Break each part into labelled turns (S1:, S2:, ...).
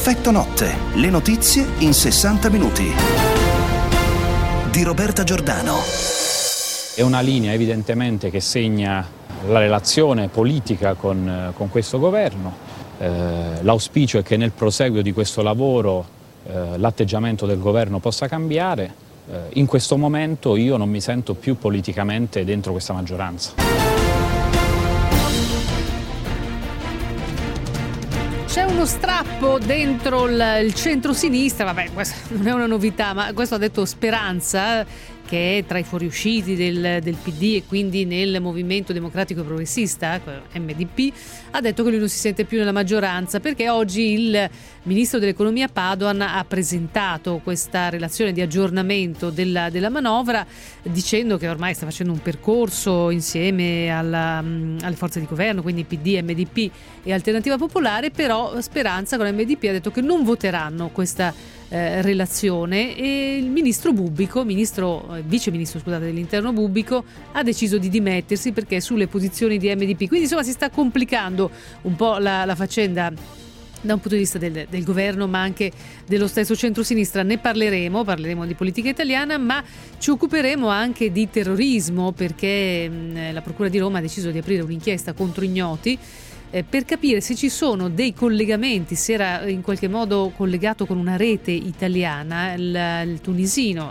S1: Effetto notte, le notizie in 60 minuti. Di Roberta Giordano.
S2: È una linea evidentemente che segna la relazione politica con questo governo. L'auspicio è che nel proseguio di questo lavoro l'atteggiamento del governo possa cambiare. In questo momento io non mi sento più politicamente dentro questa maggioranza.
S3: C'è uno strappo dentro il centro-sinistra, vabbè, questa non è una novità, ma questo ha detto Speranza, che è tra i fuoriusciti del PD e quindi nel Movimento Democratico Progressista, MDP, ha detto che lui non si sente più nella maggioranza perché oggi il ministro dell'Economia Padoan ha presentato questa relazione di aggiornamento della manovra, dicendo che ormai sta facendo un percorso insieme alle forze di governo, quindi PD, MDP e Alternativa Popolare, però Speranza con MDP ha detto che non voteranno questa relazione, e il ministro Bubbico, vice ministro dell'interno Bubbico, ha deciso di dimettersi perché sulle posizioni di MDP. Quindi insomma si sta complicando un po' la faccenda da un punto di vista del governo, ma anche dello stesso centrosinistra. Ne parleremo di politica italiana, ma ci occuperemo anche di terrorismo, perché la Procura di Roma ha deciso di aprire un'inchiesta contro ignoti per capire se ci sono dei collegamenti, se era in qualche modo collegato con una rete italiana il tunisino,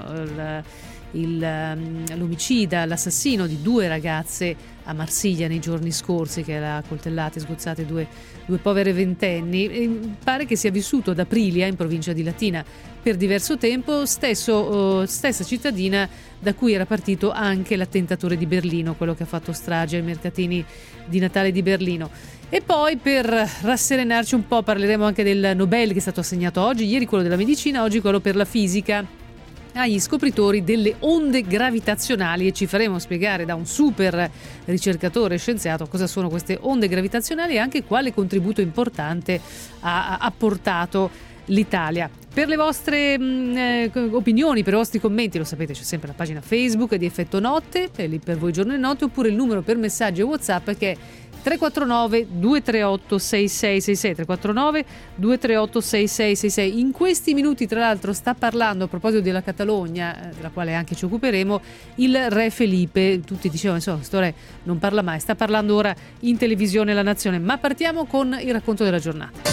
S3: l'omicida, l'assassino di 2 ragazze a Marsiglia nei giorni scorsi, che ha coltellate e sgozzate due povere ventenni. E pare che sia vissuto ad Aprilia, in provincia di Latina, per diverso tempo, stessa cittadina da cui era partito anche l'attentatore di Berlino, quello che ha fatto strage ai mercatini di Natale di Berlino. E poi, per rasserenarci un po', parleremo anche del Nobel che è stato assegnato oggi, ieri quello della medicina, oggi quello per la fisica, agli scopritori delle onde gravitazionali, e ci faremo spiegare da un super ricercatore scienziato cosa sono queste onde gravitazionali e anche quale contributo importante ha apportato l'Italia. Per le vostre opinioni, per i vostri commenti, lo sapete, c'è sempre la pagina Facebook di Effetto Notte, è lì per voi giorno e notte, oppure il numero per messaggi e WhatsApp che è 349 238 6666, 349 238 6666. In questi minuti, tra l'altro, sta parlando, a proposito della Catalogna, della quale anche ci occuperemo, il re Felipe. Tutti dicevano, insomma, questo re non parla mai, sta parlando ora in televisione La Nazione. Ma partiamo con il racconto della giornata.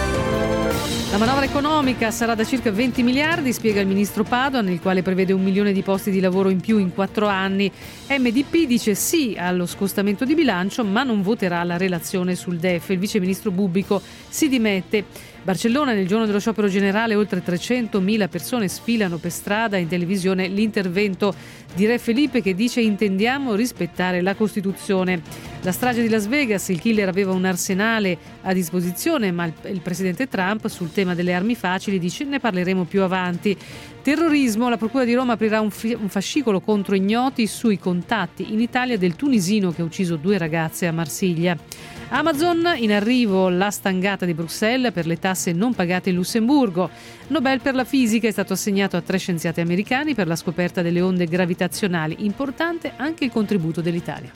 S3: La manovra economica sarà da circa 20 miliardi, spiega il ministro Padoan, il quale prevede 1 milione di posti di lavoro in più in 4 anni. MDP dice sì allo scostamento di bilancio, ma non voterà la relazione sul DEF. Il vice ministro Bubbico si dimette. Barcellona, nel giorno dello sciopero generale, oltre 300.000 persone sfilano per strada. In televisione l'intervento di Re Felipe, che dice: intendiamo rispettare la Costituzione. La strage di Las Vegas, il killer aveva un arsenale a disposizione, ma il presidente Trump sul tema delle armi facili dice: ne parleremo più avanti. Terrorismo, la Procura di Roma aprirà un fascicolo contro ignoti sui contatti in Italia del tunisino che ha ucciso 2 ragazze a Marsiglia. Amazon, in arrivo la stangata di Bruxelles per le tasse non pagate in Lussemburgo. Nobel per la fisica è stato assegnato a 3 scienziati americani per la scoperta delle onde gravitazionali. Importante anche il contributo dell'Italia.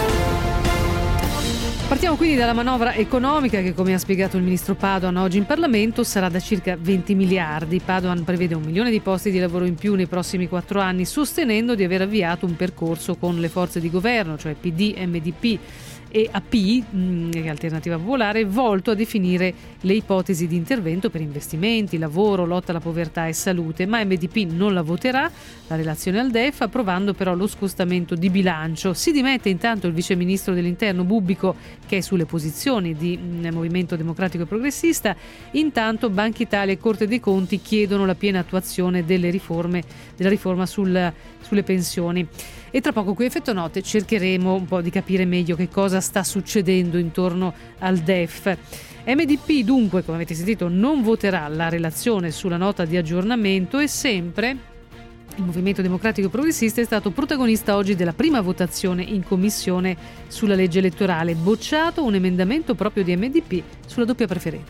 S3: Partiamo quindi dalla manovra economica che, come ha spiegato il ministro Padoan oggi in Parlamento, sarà da circa 20 miliardi. Padoan prevede 1 milione di posti di lavoro in più nei prossimi 4 anni, sostenendo di aver avviato un percorso con le forze di governo, cioè PD, MDP e AP, Alternativa Popolare, volto a definire le ipotesi di intervento per investimenti, lavoro, lotta alla povertà e salute. Ma MDP non la voterà, la relazione al DEF, approvando però lo scostamento di bilancio. Si dimette intanto il vice ministro dell'interno Bubbico, che è sulle posizioni di Movimento Democratico e Progressista. Intanto Banca Italia e Corte dei Conti chiedono la piena attuazione della riforma sulle pensioni. E tra poco qui Effetto Notte cercheremo un po' di capire meglio che cosa sta succedendo intorno al DEF. MDP dunque, come avete sentito, non voterà la relazione sulla nota di aggiornamento, e sempre il Movimento Democratico Progressista è stato protagonista oggi della prima votazione in commissione sulla legge elettorale. Bocciato un emendamento proprio di MDP sulla doppia preferenza.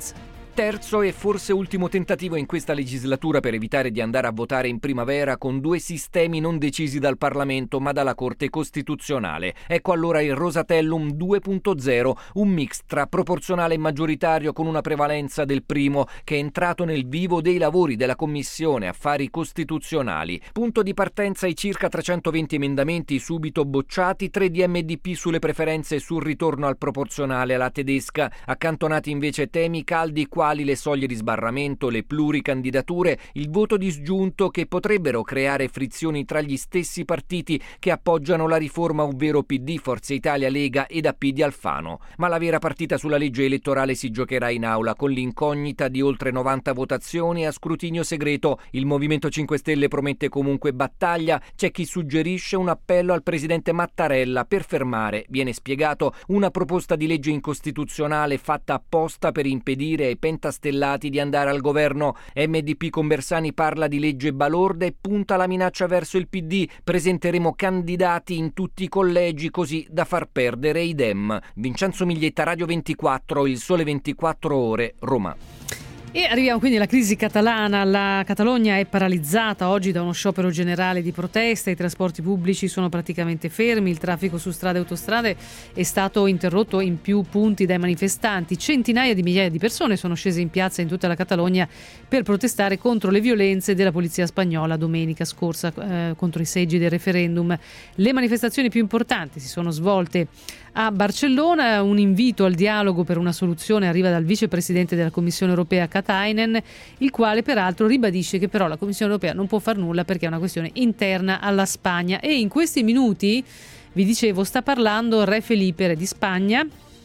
S4: Terzo e forse ultimo tentativo in questa legislatura per evitare di andare a votare in primavera con due sistemi non decisi dal Parlamento ma dalla Corte Costituzionale. Ecco allora il Rosatellum 2.0, un mix tra proporzionale e maggioritario con una prevalenza del primo, che è entrato nel vivo dei lavori della Commissione Affari Costituzionali. Punto di partenza i circa 320 emendamenti subito bocciati, 3 di MDP sulle preferenze sul ritorno al proporzionale alla tedesca, accantonati invece temi caldi quali le soglie di sbarramento, le pluricandidature, il voto disgiunto, che potrebbero creare frizioni tra gli stessi partiti che appoggiano la riforma, ovvero PD, Forza Italia, Lega ed AP di Alfano. Ma la vera partita sulla legge elettorale si giocherà in aula con l'incognita di oltre 90 votazioni a scrutinio segreto. Il Movimento 5 Stelle promette comunque battaglia, c'è chi suggerisce un appello al presidente Mattarella per fermare, viene spiegato, una proposta di legge incostituzionale fatta apposta per impedire ai pentastellati di andare al governo. MDP con Bersani parla di legge balorda e punta la minaccia verso il PD. Presenteremo candidati in tutti i collegi così da far perdere i Dem. Vincenzo Miglietta, Radio 24, Il Sole 24 Ore, Roma.
S3: E arriviamo quindi alla crisi catalana. La Catalogna è paralizzata oggi da uno sciopero generale di protesta, i trasporti pubblici sono praticamente fermi, il traffico su strade e autostrade è stato interrotto in più punti dai manifestanti. Centinaia di migliaia di persone sono scese in piazza in tutta la Catalogna per protestare contro le violenze della polizia spagnola domenica scorsa contro i seggi del referendum. Le manifestazioni più importanti si sono svolte a Barcellona. Un invito al dialogo per una soluzione arriva dal vicepresidente della Commissione europea Katainen, il quale peraltro ribadisce che però la Commissione europea non può far nulla perché è una questione interna alla Spagna. E in questi minuti, vi dicevo, sta parlando Re Felipe, re di Spagna,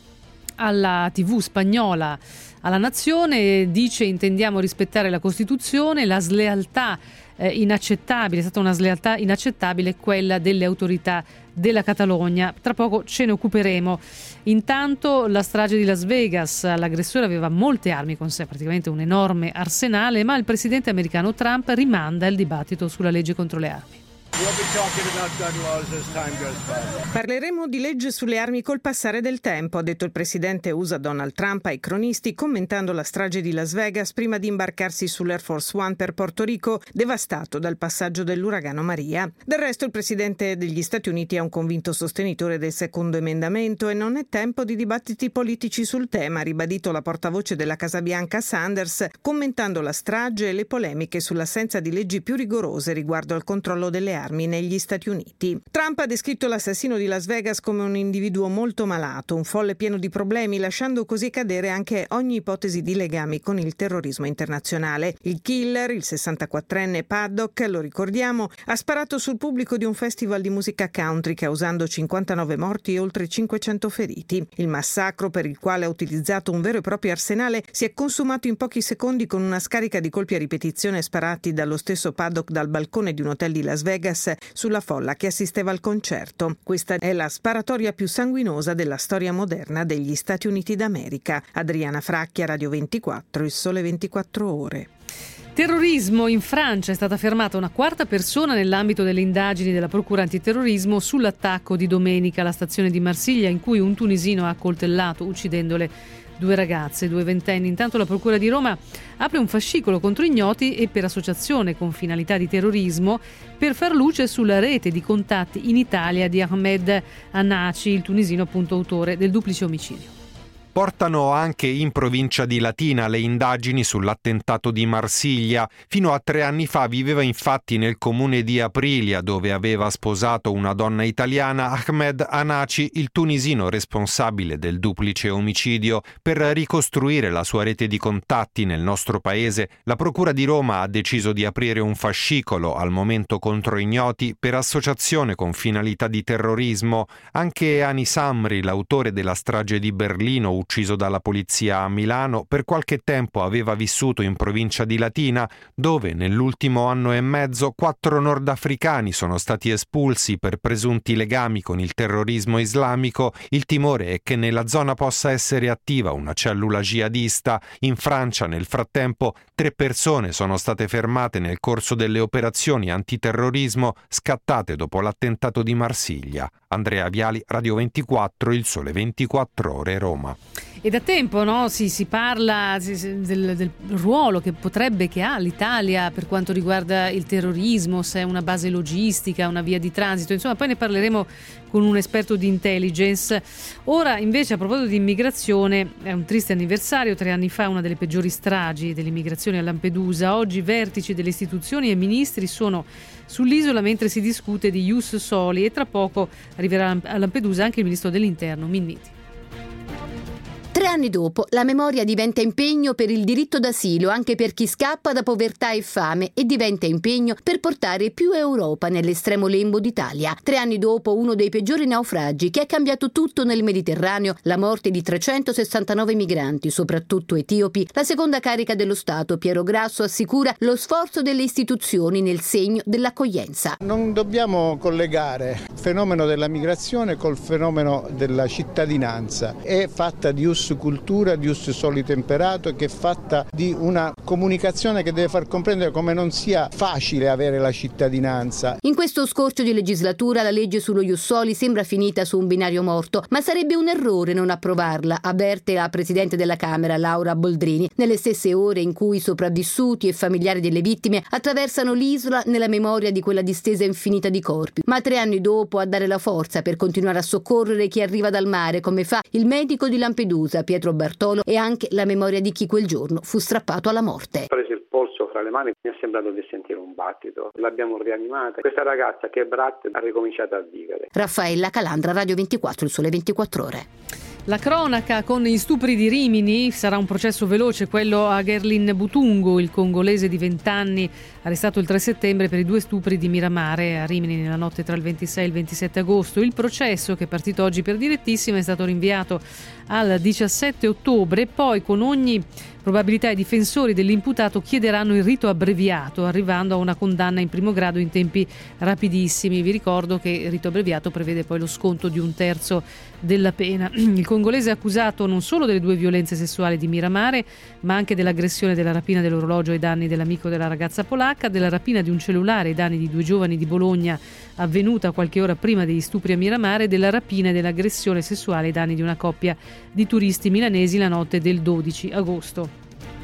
S3: alla TV spagnola, alla Nazione. Dice: intendiamo rispettare la Costituzione, la slealtà inaccettabile, è stata una slealtà inaccettabile quella delle autorità della Catalogna. Tra poco ce ne occuperemo. Intanto la strage di Las Vegas, l'aggressore aveva molte armi con sé, praticamente un enorme arsenale, ma il presidente americano Trump rimanda il dibattito sulla legge contro le armi.
S5: Parleremo di legge sulle armi col passare del tempo, ha detto il presidente USA Donald Trump ai cronisti commentando la strage di Las Vegas prima di imbarcarsi sull'Air Force One per Porto Rico, devastato dal passaggio dell'uragano Maria. Del resto il presidente degli Stati Uniti è un convinto sostenitore del secondo emendamento e non è tempo di dibattiti politici sul tema, ha ribadito la portavoce della Casa Bianca Sanders, commentando la strage e le polemiche sull'assenza di leggi più rigorose riguardo al controllo delle armi negli Stati Uniti. Trump ha descritto l'assassino di Las Vegas come un individuo molto malato, un folle pieno di problemi, lasciando così cadere anche ogni ipotesi di legami con il terrorismo internazionale. Il killer, il 64enne Paddock, lo ricordiamo, ha sparato sul pubblico di un festival di musica country causando 59 morti e oltre 500 feriti. Il massacro, per il quale ha utilizzato un vero e proprio arsenale, si è consumato in pochi secondi con una scarica di colpi a ripetizione sparati dallo stesso Paddock dal balcone di un hotel di Las Vegas sulla folla che assisteva al concerto. Questa è la sparatoria più sanguinosa della storia moderna degli Stati Uniti d'America. Adriana Fracchia, Radio 24, Il Sole 24 Ore.
S3: Terrorismo. In Francia è stata fermata una quarta persona nell'ambito delle indagini della Procura antiterrorismo sull'attacco di domenica alla stazione di Marsiglia, in cui un tunisino ha accoltellato, uccidendole 2 ragazze, 2 ventenni. Intanto la Procura di Roma apre un fascicolo contro ignoti e per associazione con finalità di terrorismo per far luce sulla rete di contatti in Italia di Ahmed Anaci, il tunisino appunto autore del duplice omicidio.
S6: Portano anche in provincia di Latina le indagini sull'attentato di Marsiglia. Fino a 3 anni fa viveva infatti nel comune di Aprilia, dove aveva sposato una donna italiana, Ahmed Anaci, il tunisino responsabile del duplice omicidio. Per ricostruire la sua rete di contatti nel nostro paese, la Procura di Roma ha deciso di aprire un fascicolo al momento contro ignoti per associazione con finalità di terrorismo. Anche Anis Amri, l'autore della strage di Berlino, ucciso dalla polizia a Milano, per qualche tempo aveva vissuto in provincia di Latina, dove nell'ultimo anno e mezzo 4 nordafricani sono stati espulsi per presunti legami con il terrorismo islamico. Il timore è che nella zona possa essere attiva una cellula jihadista. In Francia, nel frattempo, 3 persone sono state fermate nel corso delle operazioni antiterrorismo scattate dopo l'attentato di Marsiglia. Andrea Viali, Radio 24, Il Sole 24 Ore, Roma.
S3: E da tempo, no, si parla del ruolo che ha l'Italia per quanto riguarda il terrorismo, se è una base logistica, una via di transito, insomma poi ne parleremo con un esperto di intelligence. Ora invece, a proposito di immigrazione, è un triste anniversario, 3 anni fa una delle peggiori stragi dell'immigrazione a Lampedusa. Oggi vertici delle istituzioni e ministri sono sull'isola mentre si discute di ius soli e tra poco arriverà a Lampedusa anche il ministro dell'Interno Minniti.
S7: 3 anni dopo, la memoria diventa impegno per il diritto d'asilo anche per chi scappa da povertà e fame e diventa impegno per portare più Europa nell'estremo lembo d'Italia. 3 anni dopo uno dei peggiori naufragi che ha cambiato tutto nel Mediterraneo, la morte di 369 migranti, soprattutto etiopi, la seconda carica dello Stato, Piero Grasso, assicura lo sforzo delle istituzioni nel segno dell'accoglienza.
S8: Non dobbiamo collegare il fenomeno della migrazione col fenomeno della cittadinanza. È fatta di ius cultura, di ius soli temperato, che è fatta di una comunicazione che deve far comprendere come non sia facile avere la cittadinanza.
S7: In questo scorcio di legislatura la legge sullo ius soli sembra finita su un binario morto, ma sarebbe un errore non approvarla, avverte la Presidente della Camera Laura Boldrini, nelle stesse ore in cui i sopravvissuti e familiari delle vittime attraversano l'isola nella memoria di quella distesa infinita di corpi. Ma 3 anni dopo a dare la forza per continuare a soccorrere chi arriva dal mare, come fa il medico di Lampedusa Pietro Bartolo, e anche la memoria di chi quel giorno fu strappato alla morte.
S9: Ho preso il polso fra le mani, mi è sembrato di sentire un battito. L'abbiamo rianimata. Questa ragazza che Brat ha ricominciato a vivere.
S7: Raffaella Calandra, Radio 24, il Sole 24 Ore.
S3: La cronaca con gli stupri di Rimini, sarà un processo veloce quello a Gerlin Butungu, il congolese di 20 anni, arrestato il 3 settembre per i 2 stupri di Miramare a Rimini nella notte tra il 26 e il 27 agosto. Il processo, che è partito oggi per direttissima, è stato rinviato al 17 ottobre, poi con ogni probabilità i difensori dell'imputato chiederanno il rito abbreviato, arrivando a una condanna in primo grado in tempi rapidissimi. Vi ricordo che il rito abbreviato prevede poi lo sconto di 1/3 della pena. Il congolese è accusato non solo delle 2 violenze sessuali di Miramare, ma anche dell'aggressione, della rapina dell'orologio ai danni dell'amico della ragazza polacca, della rapina di un cellulare ai danni di 2 giovani di Bologna avvenuta qualche ora prima degli stupri a Miramare, della rapina e dell'aggressione sessuale ai danni di una coppia di turisti milanesi la notte del 12 agosto.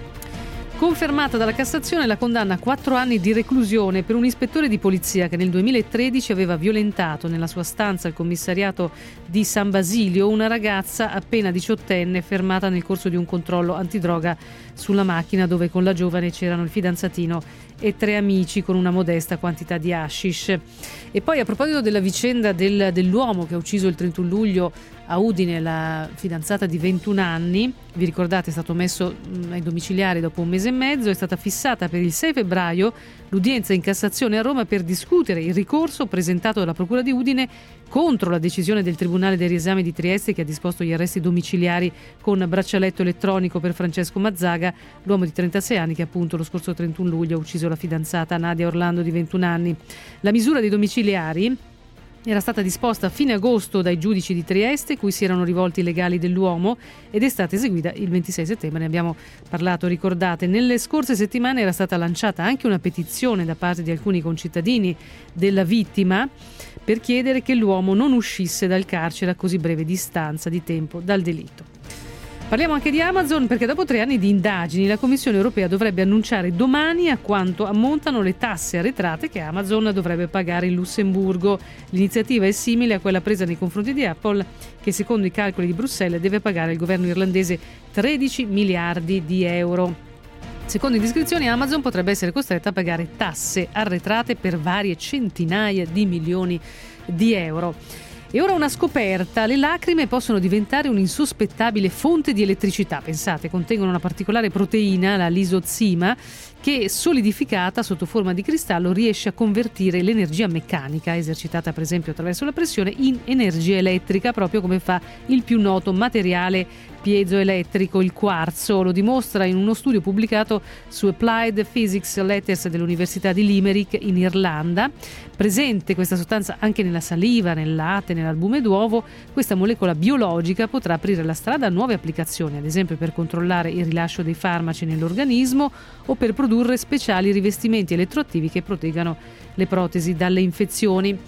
S3: Confermata dalla Cassazione la condanna a 4 anni di reclusione per un ispettore di polizia che nel 2013 aveva violentato nella sua stanza al commissariato di San Basilio una ragazza appena 18enne fermata nel corso di un controllo antidroga sulla macchina, dove con la giovane c'erano il fidanzatino e 3 amici con una modesta quantità di hashish. E poi, a proposito della vicenda dell'uomo che ha ucciso il 31 luglio a Udine la fidanzata di 21 anni, vi ricordate, è stato messo ai domiciliari dopo 1 mese e mezzo, è stata fissata per il 6 febbraio l'udienza in Cassazione a Roma per discutere il ricorso presentato dalla Procura di Udine contro la decisione del Tribunale dei Riesami di Trieste, che ha disposto gli arresti domiciliari con braccialetto elettronico per Francesco Mazzaga, l'uomo di 36 anni che appunto lo scorso 31 luglio ha ucciso la fidanzata Nadia Orlando di 21 anni. La misura dei domiciliari era stata disposta a fine agosto dai giudici di Trieste, cui si erano rivolti i legali dell'uomo, ed è stata eseguita il 26 settembre, ne abbiamo parlato, ricordate. Nelle scorse settimane era stata lanciata anche una petizione da parte di alcuni concittadini della vittima per chiedere che l'uomo non uscisse dal carcere a così breve distanza di tempo dal delitto. Parliamo anche di Amazon, perché dopo 3 anni di indagini la Commissione europea dovrebbe annunciare domani a quanto ammontano le tasse arretrate che Amazon dovrebbe pagare in Lussemburgo. L'iniziativa è simile a quella presa nei confronti di Apple, che secondo i calcoli di Bruxelles deve pagare al governo irlandese 13 miliardi di euro. Secondo indiscrezioni, Amazon potrebbe essere costretta a pagare tasse arretrate per varie centinaia di milioni di euro. E ora una scoperta: le lacrime possono diventare un'insospettabile fonte di elettricità. Pensate, contengono una particolare proteina, la lisozima, che solidificata sotto forma di cristallo riesce a convertire l'energia meccanica, esercitata per esempio attraverso la pressione, in energia elettrica, proprio come fa il più noto materiale piezoelettrico, il quarzo. Lo dimostra in uno studio pubblicato su Applied Physics Letters dell'Università di Limerick in Irlanda. Presente questa sostanza anche nella saliva, nel latte, nell'albume d'uovo, questa molecola biologica potrà aprire la strada a nuove applicazioni, ad esempio per controllare il rilascio dei farmaci nell'organismo o per produrre speciali rivestimenti elettroattivi che proteggano le protesi dalle infezioni.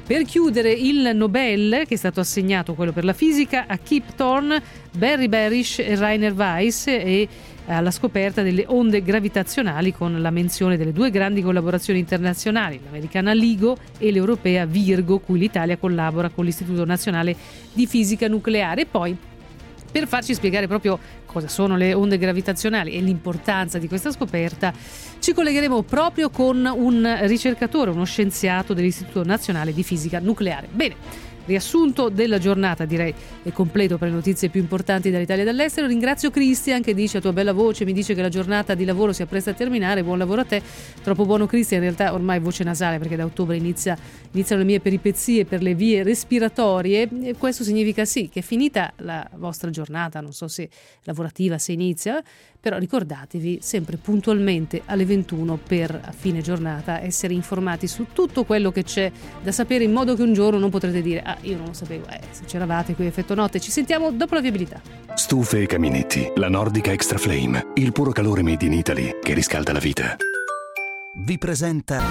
S3: Per chiudere, il Nobel, che è stato assegnato, quello per la fisica, a Kip Thorne, Barry Barish e Rainer Weiss, e alla scoperta delle onde gravitazionali, con la menzione delle due grandi collaborazioni internazionali, l'americana LIGO e l'europea Virgo, cui l'Italia collabora con l'Istituto Nazionale di Fisica Nucleare. E poi, per farci spiegare proprio cosa sono le onde gravitazionali e l'importanza di questa scoperta, ci collegheremo proprio con un ricercatore, uno scienziato dell'Istituto Nazionale di Fisica Nucleare. Bene, riassunto della giornata, direi, è completo per le notizie più importanti dall'Italia e dall'estero. Ringrazio Cristian, che dice, a tua bella voce, mi dice che la giornata di lavoro si appresta a terminare. Buon lavoro a te. Troppo buono, Cristian, in realtà ormai voce nasale, perché da ottobre iniziano le mie peripezie per le vie respiratorie, e questo significa sì, che è finita la vostra giornata, non so se lavorativa, se inizia, però ricordatevi sempre puntualmente alle 21 per a fine giornata essere informati su tutto quello che c'è da sapere, in modo che un giorno non potrete dire io non lo sapevo, se c'eravate qui a Effetto Notte. Ci sentiamo dopo la viabilità.
S10: Stufe e caminetti, la Nordica Extra Flame, il puro calore made in Italy che riscalda la vita.
S1: Vi presenta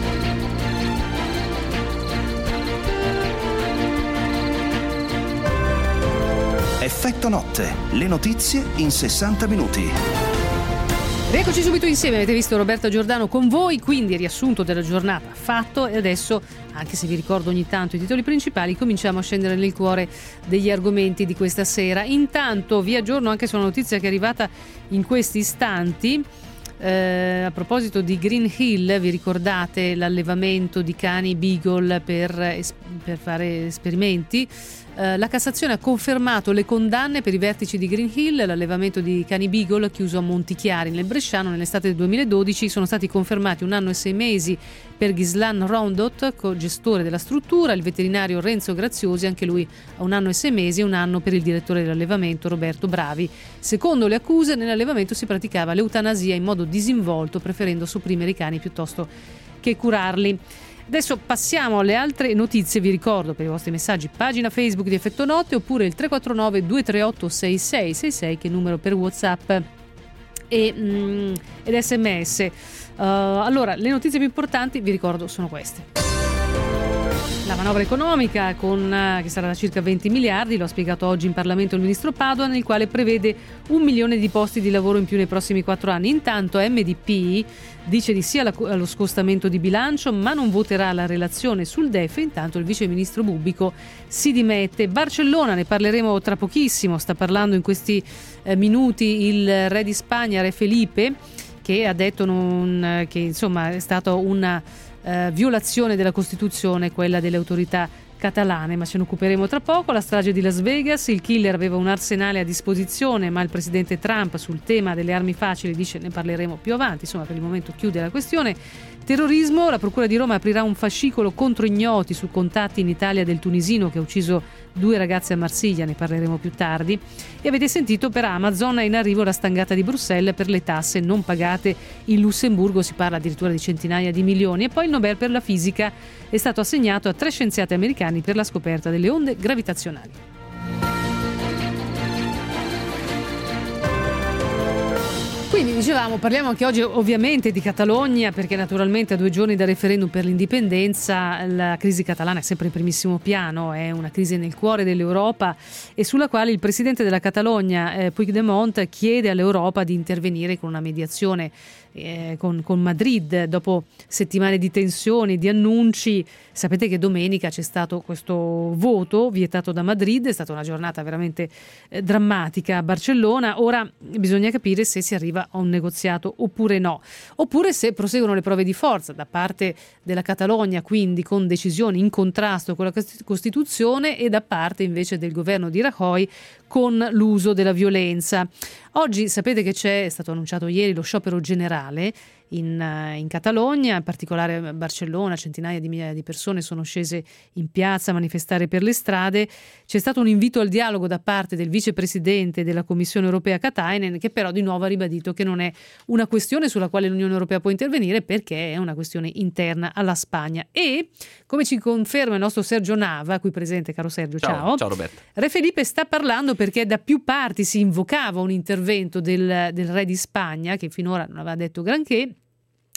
S1: Effetto Notte, le notizie in 60 minuti.
S3: Rieccoci subito insieme, avete visto Roberta Giordano con voi, quindi riassunto della giornata fatto, e adesso, anche se vi ricordo ogni tanto i titoli principali, cominciamo a scendere nel cuore degli argomenti di questa sera. Intanto vi aggiorno anche sulla notizia che è arrivata in questi istanti. A proposito di Green Hill, vi ricordate l'allevamento di cani Beagle per fare esperimenti? La Cassazione ha confermato le condanne per i vertici di Green Hill. L'allevamento di cani Beagle, chiuso a Montichiari nel Bresciano nell'estate del 2012, sono stati confermati 1 anno e 6 mesi per Ghislan Rondot, co-gestore della struttura, il veterinario Renzo Graziosi, anche lui a 1 anno e 6 mesi, e 1 anno per il direttore dell'allevamento Roberto Bravi. Secondo le accuse, nell'allevamento si praticava l'eutanasia in modo disinvolto, preferendo sopprimere i cani piuttosto che curarli. Adesso passiamo alle altre notizie. Vi ricordo, per i vostri messaggi, pagina Facebook di Effetto Notte, oppure il 349 238 6666, che è il numero per WhatsApp ed SMS. Allora, le notizie più importanti, vi ricordo, sono queste. La manovra economica che sarà da circa 20 miliardi, lo ha spiegato oggi in Parlamento il ministro Padoan, nel quale prevede 1 milione di posti di lavoro in più nei prossimi 4 anni. Intanto MDP dice di sì allo scostamento di bilancio, ma non voterà la relazione sul DEF. Intanto il vice ministro Bubbico si dimette. Barcellona, ne parleremo tra pochissimo, sta parlando in questi minuti il re di Spagna, re Felipe, che ha detto che insomma è stata una violazione della Costituzione, quella delle autorità catalane, ma ce ne occuperemo tra poco. La strage di Las Vegas, il killer aveva un arsenale a disposizione, ma il presidente Trump sul tema delle armi facili dice ne parleremo più avanti. Insomma, per il momento chiude la questione. Terrorismo, la Procura di Roma aprirà un fascicolo contro ignoti su contatti in Italia del tunisino che ha ucciso 2 ragazze a Marsiglia, ne parleremo più tardi. E avete sentito, per Amazon è in arrivo la stangata di Bruxelles per le tasse non pagate in Lussemburgo, si parla addirittura di centinaia di milioni. E poi il Nobel per la fisica è stato assegnato a 3 scienziati americani per la scoperta delle onde gravitazionali. Quindi dicevamo, parliamo anche oggi ovviamente di Catalogna, perché naturalmente a 2 giorni dal referendum per l'indipendenza la crisi catalana è sempre in primissimo piano, è una crisi nel cuore dell'Europa e sulla quale il presidente della Catalogna, Puigdemont, chiede all'Europa di intervenire con una mediazione con Madrid dopo settimane di tensioni, di annunci. Sapete che domenica c'è stato questo voto vietato da Madrid, è stata una giornata veramente drammatica a Barcellona. Ora bisogna capire se si arriva a un negoziato oppure no, oppure se proseguono le prove di forza da parte della Catalogna, quindi con decisioni in contrasto con la Costituzione, e da parte invece del governo di Rajoy con l'uso della violenza. Oggi sapete che è stato annunciato ieri lo sciopero generale in Catalogna, in particolare a Barcellona. Centinaia di migliaia di persone sono scese in piazza a manifestare per le strade. C'è stato un invito al dialogo da parte del vicepresidente della Commissione europea Katainen, che però di nuovo ha ribadito che non è una questione sulla quale l'Unione Europea può intervenire, perché è una questione interna alla Spagna. E come ci conferma il nostro Sergio Nava, qui presente, caro Sergio, ciao.
S11: Ciao Roberta.
S3: Re Felipe sta parlando perché da più parti si invocava un intervento del re di Spagna, che finora non aveva detto granché.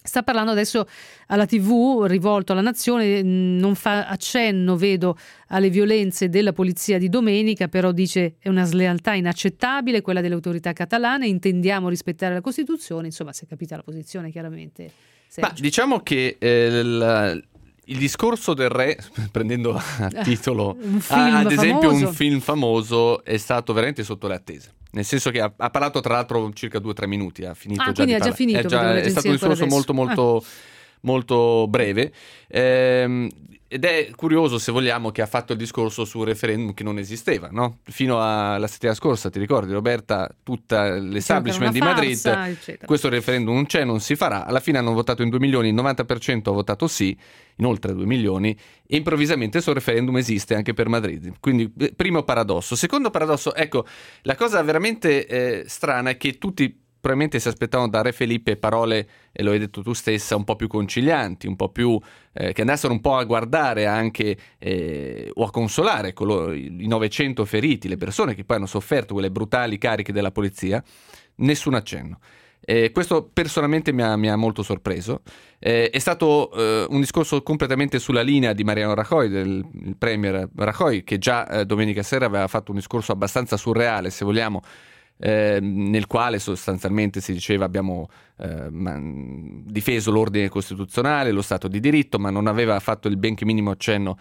S3: sta parlando adesso alla TV, rivolto alla nazione, non fa accenno, vedo, alle violenze della polizia di domenica, però dice è una slealtà inaccettabile quella delle autorità catalane, intendiamo rispettare la Costituzione, insomma si è capita la posizione chiaramente. Sergio.
S11: Ma diciamo che il discorso del re, prendendo a titolo ad esempio un film famoso, è stato veramente sotto le attese. Nel senso che ha parlato tra l'altro circa 2-3 minuti, ha finito già
S3: quindi
S11: di
S3: ha già finito.
S11: È stato un discorso molto breve. Ed è curioso, se vogliamo, che ha fatto il discorso sul referendum che non esisteva, no? Fino alla settimana scorsa, ti ricordi Roberta, tutta l'establishment di Madrid, eccetera. Questo referendum non c'è, non si farà. Alla fine hanno votato in 2 milioni, il 90% ha votato sì, in oltre 2 milioni, e improvvisamente questo referendum esiste anche per Madrid. Quindi primo paradosso. Secondo paradosso, ecco, la cosa veramente strana è che tutti probabilmente si aspettavano da Re Felipe parole, e lo hai detto tu stessa, un po' più concilianti, un po' più che andassero un po' a guardare anche o a consolare i 900 feriti, le persone che poi hanno sofferto quelle brutali cariche della polizia. Nessun accenno. Questo personalmente mi ha molto sorpreso. È stato un discorso completamente sulla linea di Mariano Rajoy, del premier Rajoy, che già domenica sera aveva fatto un discorso abbastanza surreale, se vogliamo, nel quale sostanzialmente si diceva abbiamo difeso l'ordine costituzionale, lo Stato di diritto, ma non aveva fatto il benché minimo accenno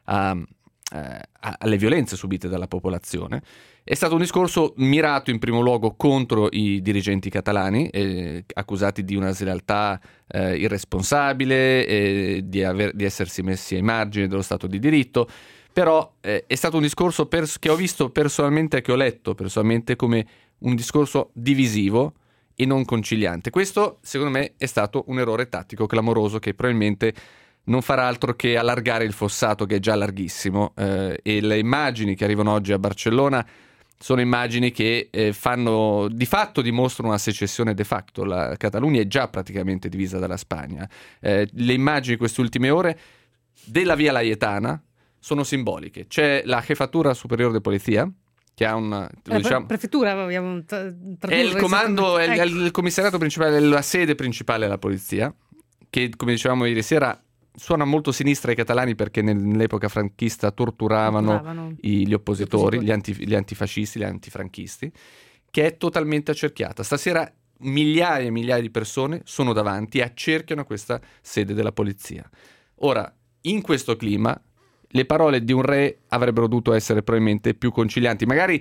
S11: alle violenze subite dalla popolazione. È stato un discorso mirato in primo luogo contro i dirigenti catalani, accusati di una slealtà irresponsabile, di essersi messi ai margini dello Stato di diritto. Però è stato un discorso che ho visto personalmente e che ho letto personalmente come un discorso divisivo e non conciliante. Questo, secondo me, è stato un errore tattico clamoroso che probabilmente non farà altro che allargare il fossato, che è già larghissimo, e le immagini che arrivano oggi a Barcellona sono immagini che di fatto dimostrano una secessione de facto. La Catalogna è già praticamente divisa dalla Spagna. Le immagini di queste ultime ore della Via Laietana sono simboliche. C'è la Jefatura Superiore de Polizia, che ha una
S3: prefettura, abbiamo
S11: è il comando, è il commissariato principale, la sede principale della polizia, che, come dicevamo ieri sera, suona molto sinistra ai catalani perché nell'epoca franchista torturavano gli oppositori, gli antifascisti, gli antifranchisti, che è totalmente accerchiata. Stasera migliaia e migliaia di persone sono davanti e accerchiano questa sede della polizia. Ora, in questo clima, le parole di un re avrebbero dovuto essere probabilmente più concilianti. Magari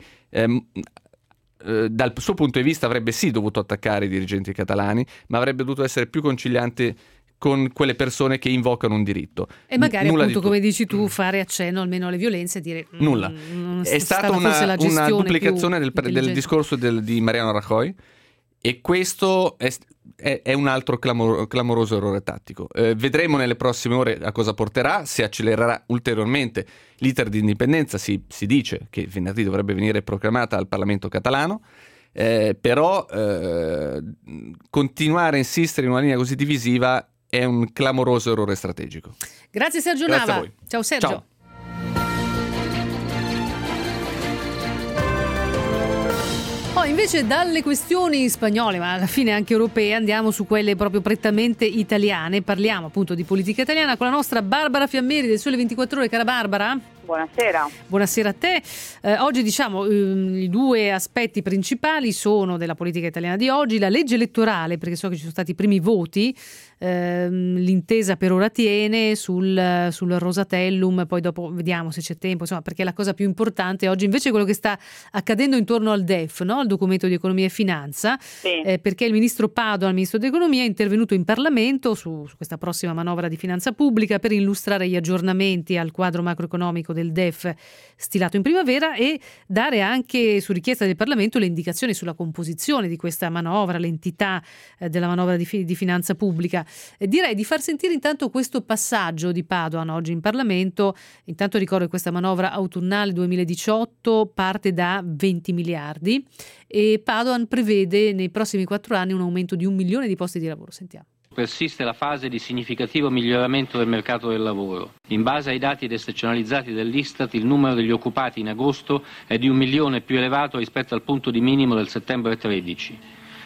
S11: dal suo punto di vista avrebbe sì dovuto attaccare i dirigenti catalani, ma avrebbe dovuto essere più conciliante con quelle persone che invocano un diritto.
S3: E magari appunto, come dici tu, fare accenno almeno alle violenze e dire
S11: nulla. È stata una duplicazione del discorso di Mariano Rajoy, e questo è un altro clamoroso errore tattico. Vedremo nelle prossime ore a cosa porterà, se accelererà ulteriormente l'iter di indipendenza. Si dice che venerdì dovrebbe venire proclamata al Parlamento catalano, però continuare a insistere in una linea così divisiva è un clamoroso errore strategico.
S3: Grazie Sergio
S11: Grazie
S3: Nava.
S11: a voi.
S3: Ciao Sergio.
S11: Ciao.
S3: Invece dalle questioni spagnole, ma alla fine anche europee, andiamo su quelle proprio prettamente italiane. Parliamo appunto di politica italiana con la nostra Barbara Fiammeri del Sole 24 Ore. Cara Barbara.
S12: Buonasera.
S3: Buonasera a te. Oggi diciamo i due aspetti principali sono della politica italiana di oggi: la legge elettorale, perché so che ci sono stati i primi voti, l'intesa per ora tiene sul Rosatellum, poi dopo vediamo se c'è tempo, insomma, perché la cosa più importante oggi invece è quello che sta accadendo intorno al DEF, no? Al documento di economia e finanza, sì. Perché il ministro Padoan, il ministro dell'economia, è intervenuto in Parlamento su questa prossima manovra di finanza pubblica per illustrare gli aggiornamenti al quadro macroeconomico del DEF stilato in primavera e dare anche, su richiesta del Parlamento, le indicazioni sulla composizione di questa manovra, l'entità della manovra di finanza pubblica. Direi di far sentire intanto questo passaggio di Padoan oggi in Parlamento. Intanto ricordo che questa manovra autunnale 2018 parte da 20 miliardi e Padoan prevede nei prossimi 4 anni un aumento di 1 milione di posti di lavoro. Sentiamo.
S13: Persiste la fase di significativo miglioramento del mercato del lavoro. In base ai dati destagionalizzati dell'Istat, il numero degli occupati in agosto è di 1 milione più elevato rispetto al punto di minimo del settembre 13.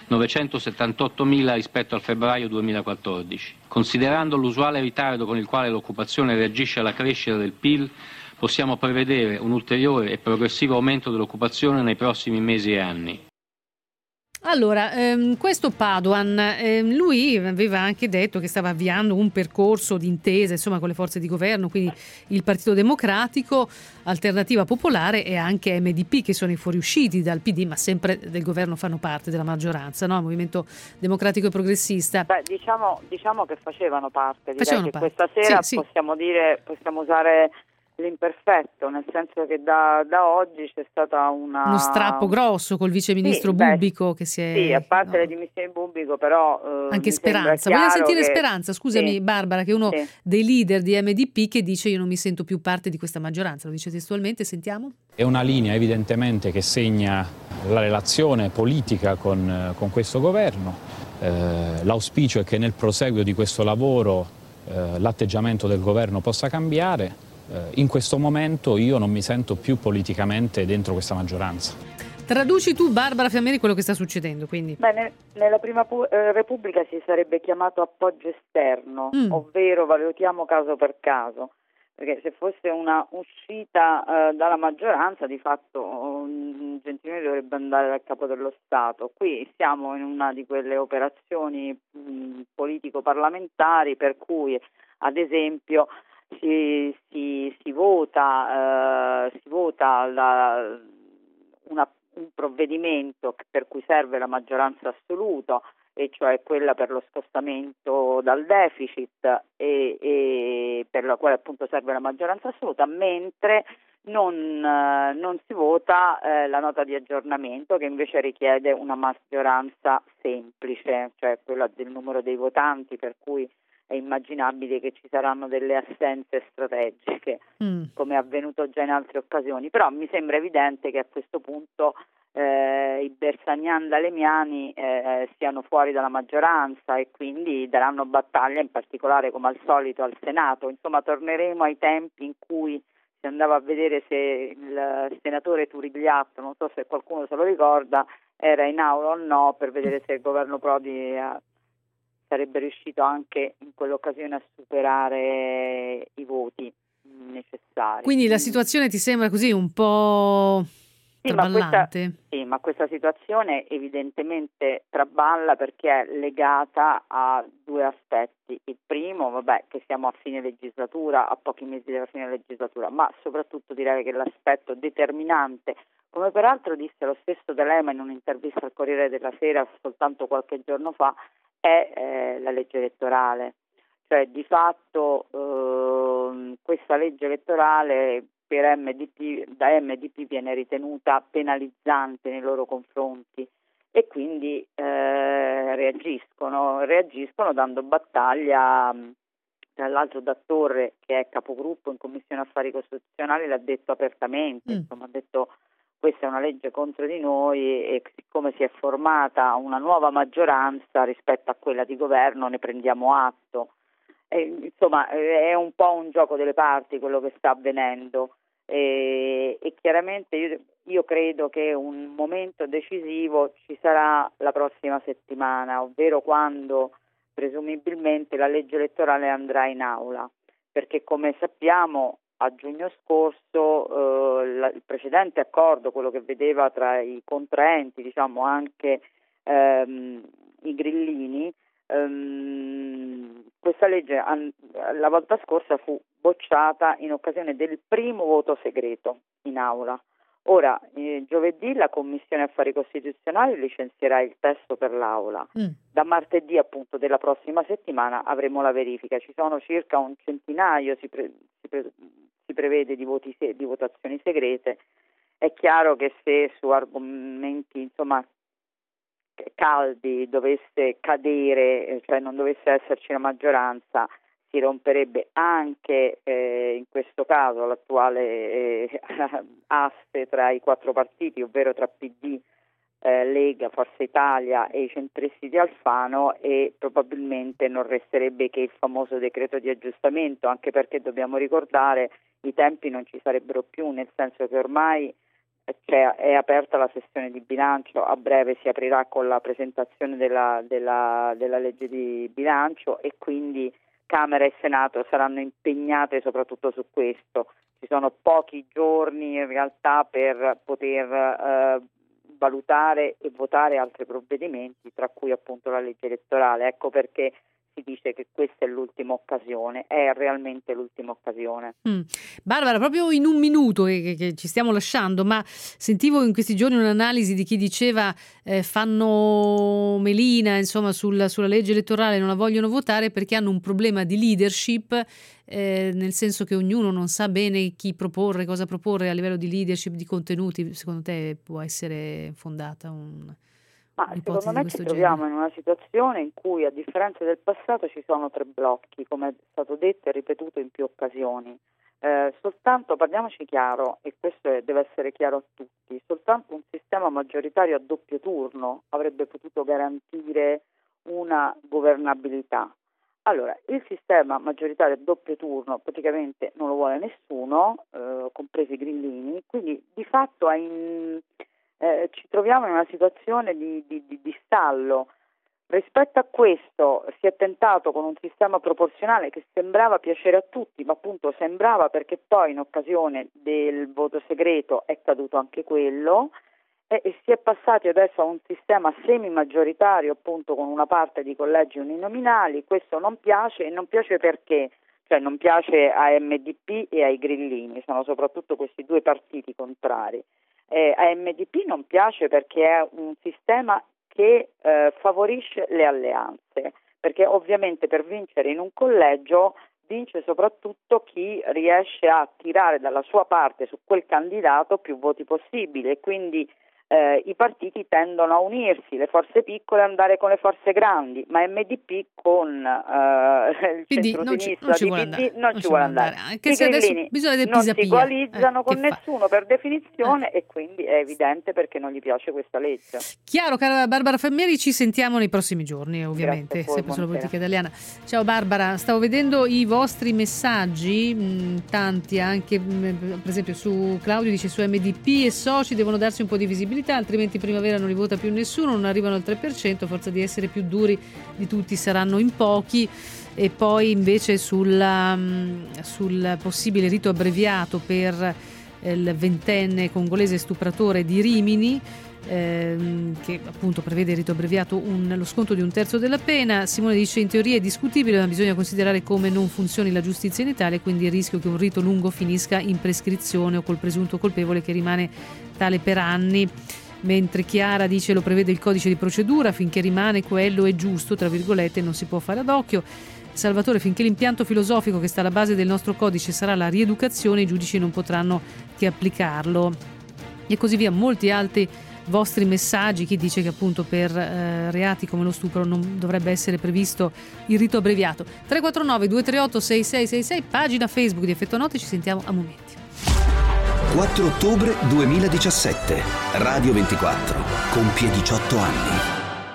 S13: 978.000 rispetto al febbraio 2014. Considerando l'usuale ritardo con il quale l'occupazione reagisce alla crescita del PIL, possiamo prevedere un ulteriore e progressivo aumento dell'occupazione nei prossimi mesi e anni.
S3: Allora, questo Padoan, lui aveva anche detto che stava avviando un percorso di intesa, insomma, con le forze di governo, quindi il Partito Democratico, Alternativa Popolare e anche MDP, che sono i fuoriusciti dal PD, ma sempre del governo, fanno parte della maggioranza, no? Il Movimento Democratico e Progressista.
S12: Beh, diciamo che facevano parte. Direi che questa sera
S3: sì.
S12: possiamo usare l'imperfetto, nel senso che da oggi c'è stata
S3: uno strappo grosso col viceministro Bubbico che si è...
S12: Sì, a parte le dimissioni di Bubbico, però
S3: anche Speranza. Vogliamo sentire Speranza, scusami
S12: sì,
S3: Barbara, che è uno dei leader di MDP, che dice: io non mi sento più parte di questa maggioranza, lo dice testualmente, sentiamo.
S2: È una linea evidentemente che segna la relazione politica con questo governo. L'auspicio è che nel proseguo di questo lavoro l'atteggiamento del governo possa cambiare. In questo momento io non mi sento più politicamente dentro questa maggioranza.
S3: Traduci tu, Barbara Fiammeri, quello che sta succedendo, quindi.
S12: Beh, nella prima Repubblica si sarebbe chiamato appoggio esterno, ovvero valutiamo caso per caso, perché se fosse una uscita dalla maggioranza, di fatto Gentiloni dovrebbe andare dal capo dello Stato. Qui siamo in una di quelle operazioni politico-parlamentari per cui, ad esempio, si vota un provvedimento per cui serve la maggioranza assoluta, e cioè quella per lo scostamento dal deficit e per la quale appunto serve la maggioranza assoluta, mentre non si vota la nota di aggiornamento, che invece richiede una maggioranza semplice, cioè quella del numero dei votanti, per cui è immaginabile che ci saranno delle assenze strategiche, come è avvenuto già in altre occasioni. Però mi sembra evidente che a questo punto i Bersanian-Dalemiani siano fuori dalla maggioranza e quindi daranno battaglia, in particolare come al solito al Senato. Insomma, torneremo ai tempi in cui si andava a vedere se il senatore Turigliatto, non so se qualcuno se lo ricorda, era in aula o no, per vedere se il governo Prodi sarebbe riuscito anche in quell'occasione a superare i voti necessari.
S3: Quindi la situazione ti sembra così un po' traballante?
S12: Ma questa situazione evidentemente traballa perché è legata a due aspetti. Il primo, che siamo a fine legislatura, a pochi mesi dalla fine legislatura, ma soprattutto direi che l'aspetto determinante, come peraltro disse lo stesso D'Alema in un'intervista al Corriere della Sera soltanto qualche giorno fa, è la legge elettorale. Cioè di fatto questa legge elettorale da MDP viene ritenuta penalizzante nei loro confronti e quindi reagiscono dando battaglia. Tra l'altro da Torre, che è capogruppo in Commissione Affari Costituzionali, l'ha detto apertamente, insomma, ha detto: questa è una legge contro di noi e siccome si è formata una nuova maggioranza rispetto a quella di governo ne prendiamo atto. Insomma, è un po' un gioco delle parti quello che sta avvenendo e chiaramente io credo che un momento decisivo ci sarà la prossima settimana, ovvero quando presumibilmente la legge elettorale andrà in aula, perché come sappiamo a giugno scorso il precedente accordo, quello che vedeva tra i contraenti, diciamo anche i grillini, questa legge la volta scorsa fu bocciata in occasione del primo voto segreto in aula. Ora, giovedì la Commissione Affari Costituzionali licenzierà il testo per l'Aula. Da martedì appunto della prossima settimana avremo la verifica. Ci sono circa un centinaio, si prevede, di votazioni segrete. È chiaro che se su argomenti caldi dovesse cadere, cioè non dovesse esserci la maggioranza, si romperebbe anche in questo caso l'attuale asse tra i quattro partiti, ovvero tra PD, Lega, Forza Italia e i centristi di Alfano, e probabilmente non resterebbe che il famoso decreto di aggiustamento, anche perché dobbiamo ricordare i tempi non ci sarebbero più, nel senso che ormai è aperta la sessione di bilancio, a breve si aprirà con la presentazione della legge di bilancio e quindi Camera e Senato saranno impegnate soprattutto su questo. Ci sono pochi giorni in realtà per poter valutare e votare altri provvedimenti, tra cui appunto la legge elettorale. Ecco perché si dice che questa è l'ultima occasione, è realmente l'ultima occasione.
S3: Barbara, proprio in un minuto che ci stiamo lasciando, ma sentivo in questi giorni un'analisi di chi diceva fanno melina insomma sulla legge elettorale, non la vogliono votare perché hanno un problema di leadership, nel senso che ognuno non sa bene chi proporre, cosa proporre a livello di leadership, di contenuti. Secondo te può essere fondata
S12: Ma secondo me ci troviamo in una situazione in cui, a differenza del passato, ci sono 3 blocchi, come è stato detto e ripetuto in più occasioni. Soltanto, parliamoci chiaro, e questo deve essere chiaro a tutti, soltanto un sistema maggioritario a doppio turno avrebbe potuto garantire una governabilità. Allora, il sistema maggioritario a doppio turno praticamente non lo vuole nessuno, compresi i grillini, quindi di fatto ci troviamo in una situazione di stallo. Rispetto a questo si è tentato con un sistema proporzionale che sembrava piacere a tutti, ma appunto sembrava perché poi in occasione del voto segreto è caduto anche quello e si è passati adesso a un sistema semi-maggioritario appunto con una parte di collegi uninominali. Questo non piace, e non piace perché? Cioè non piace a MDP e ai grillini, sono soprattutto questi 2 partiti contrari. A MDP non piace perché è un sistema che favorisce le alleanze, perché ovviamente per vincere in un collegio vince soprattutto chi riesce a tirare dalla sua parte su quel candidato più voti possibili, e quindi i partiti tendono a unirsi, le forze piccole andare con le forze grandi, ma MDP con il centro-sinistra non ci vuole andare.
S3: Anche se adesso bisogna del
S12: non si coalizzano con nessuno per definizione e quindi è evidente perché non gli piace questa legge.
S3: Chiaro, cara Barbara Fermieri, ci sentiamo nei prossimi giorni ovviamente, sempre sulla politica italiana. Ciao Barbara, stavo vedendo i vostri messaggi, tanti anche per esempio su Claudio dice su MDP e soci devono darsi un po' di visibilità, altrimenti Primavera non li vota più nessuno, non arrivano al 3%, forza di essere più duri di tutti saranno in pochi. E poi invece sul possibile rito abbreviato per il 20enne congolese stupratore di Rimini, che appunto prevede il rito abbreviato lo sconto di 1/3 della pena. Simone dice in teoria è discutibile, ma bisogna considerare come non funzioni la giustizia in Italia, quindi il rischio che un rito lungo finisca in prescrizione o col presunto colpevole che rimane tale per anni. Mentre Chiara dice lo prevede il codice di procedura, finché rimane quello è giusto, tra virgolette, non si può fare ad occhio. Salvatore, finché l'impianto filosofico che sta alla base del nostro codice sarà la rieducazione, i giudici non potranno che applicarlo. E così via, molti altri vostri messaggi, chi dice che appunto per reati come lo stupro non dovrebbe essere previsto il rito abbreviato. 349 238 6666, pagina Facebook di Effetto Notte, ci sentiamo a momenti.
S1: 4 ottobre 2017, Radio 24, compie 18 anni.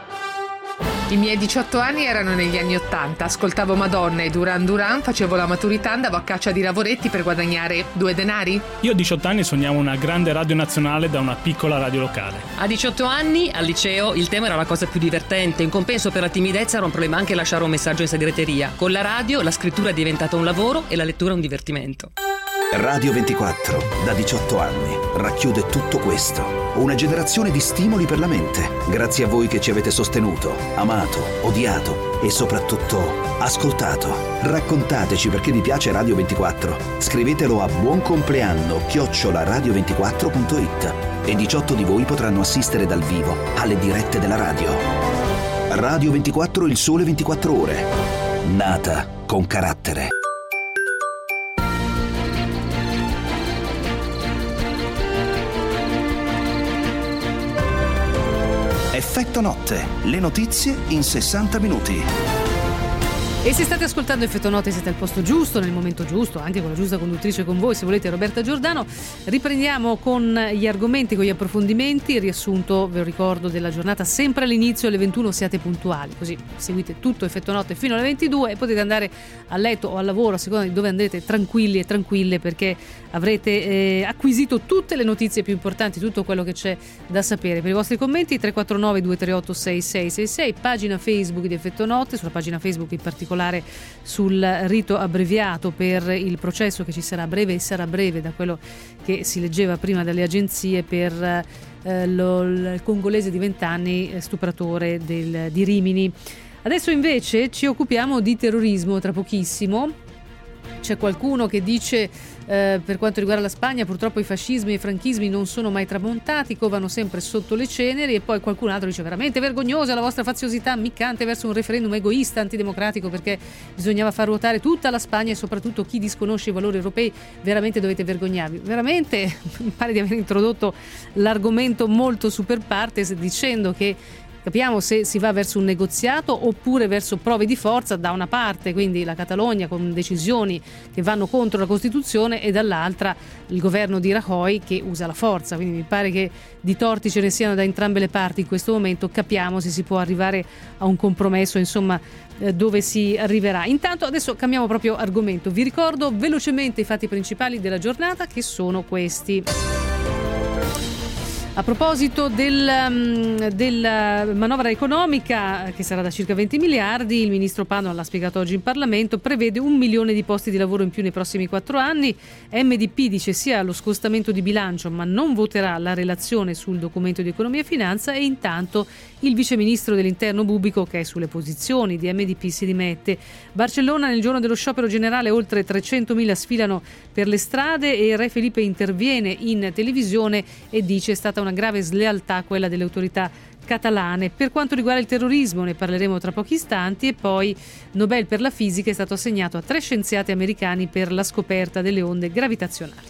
S14: I miei 18 anni erano negli anni 80, ascoltavo Madonna e Duran Duran, facevo la maturità, andavo a caccia di lavoretti per guadagnare 2 denari.
S15: Io a 18 anni sognavo una grande radio nazionale da una piccola radio locale.
S16: A 18 anni, al liceo, il tema era la cosa più divertente. In compenso per la timidezza era un problema anche lasciare un messaggio in segreteria. Con la radio la scrittura è diventata un lavoro e la lettura un divertimento.
S1: Radio 24, da 18 anni, racchiude tutto questo. Una generazione di stimoli per la mente. Grazie a voi che ci avete sostenuto, amato, odiato e soprattutto ascoltato. Raccontateci perché vi piace Radio 24. Scrivetelo a buoncompleanno@radio24.it e 18 di voi potranno assistere dal vivo alle dirette della radio. Radio 24, il sole 24 ore. Nata con carattere. Effetto Notte, le notizie in 60 minuti.
S3: E se state ascoltando Effetto Notte siete al posto giusto, nel momento giusto, anche con la giusta conduttrice con voi, se volete, Roberta Giordano. Riprendiamo con gli argomenti, con gli approfondimenti. Il riassunto, ve lo ricordo, della giornata sempre all'inizio alle 21, siate puntuali, così seguite tutto Effetto Notte fino alle 22 e potete andare a letto o al lavoro, a seconda di dove andrete, tranquilli e tranquille, perché avrete acquisito tutte le notizie più importanti, tutto quello che c'è da sapere. Per i vostri commenti 349 238 6666, pagina Facebook di Effetto Notte, sulla pagina Facebook in particolare sul rito abbreviato per il processo che ci sarà a breve, e sarà breve da quello che si leggeva prima dalle agenzie, per il congolese di 20 anni stupratore di Rimini. Adesso invece ci occupiamo di terrorismo. Tra pochissimo c'è qualcuno che dice per quanto riguarda la Spagna, purtroppo i fascismi e i franchismi non sono mai tramontati, covano sempre sotto le ceneri, e poi qualcun altro dice veramente vergognosa la vostra faziosità ammiccante verso un referendum egoista antidemocratico, perché bisognava far ruotare tutta la Spagna, e soprattutto chi disconosce i valori europei veramente dovete vergognarvi. Veramente mi pare di aver introdotto l'argomento molto super partes, dicendo che capiamo se si va verso un negoziato oppure verso prove di forza da una parte, quindi la Catalogna con decisioni che vanno contro la Costituzione, e dall'altra il governo di Rajoy che usa la forza. Quindi mi pare che di torti ce ne siano da entrambe le parti in questo momento. Capiamo se si può arrivare a un compromesso, insomma, dove si arriverà. Intanto adesso cambiamo proprio argomento. Vi ricordo velocemente i fatti principali della giornata, che sono questi. A proposito della manovra economica, che sarà da circa 20 miliardi, il ministro Padoan l'ha spiegato oggi in Parlamento, prevede 1 milione di posti di lavoro in più nei prossimi 4 anni. MDP dice sì allo scostamento di bilancio, ma non voterà la relazione sul documento di economia e finanza, e intanto il viceministro dell'interno Bubico, che è sulle posizioni di MDP, si dimette. Barcellona, nel giorno dello sciopero generale oltre 300.000 sfilano per le strade, e Re Felipe interviene in televisione e dice è stata una grave slealtà quella delle autorità catalane. Per quanto riguarda il terrorismo ne parleremo tra pochi istanti, e poi Nobel per la fisica è stato assegnato a 3 scienziati americani per la scoperta delle onde gravitazionali.